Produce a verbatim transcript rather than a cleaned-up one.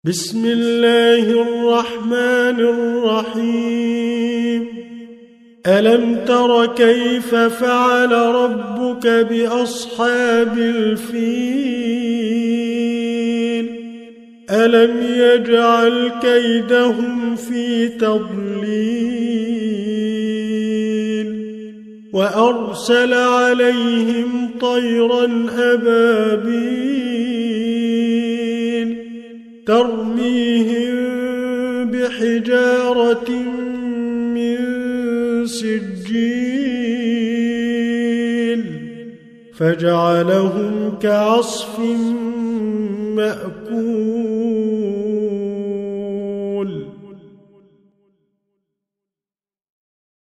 بسم الله الرحمن الرحيم ألم تر كيف فعل ربك بأصحاب الفيل ألم يجعل كيدهم في تضليل وأرسل عليهم طيرا أبابيل ترميهم بحجارة من سجيل فجعلهم كعصف مأكول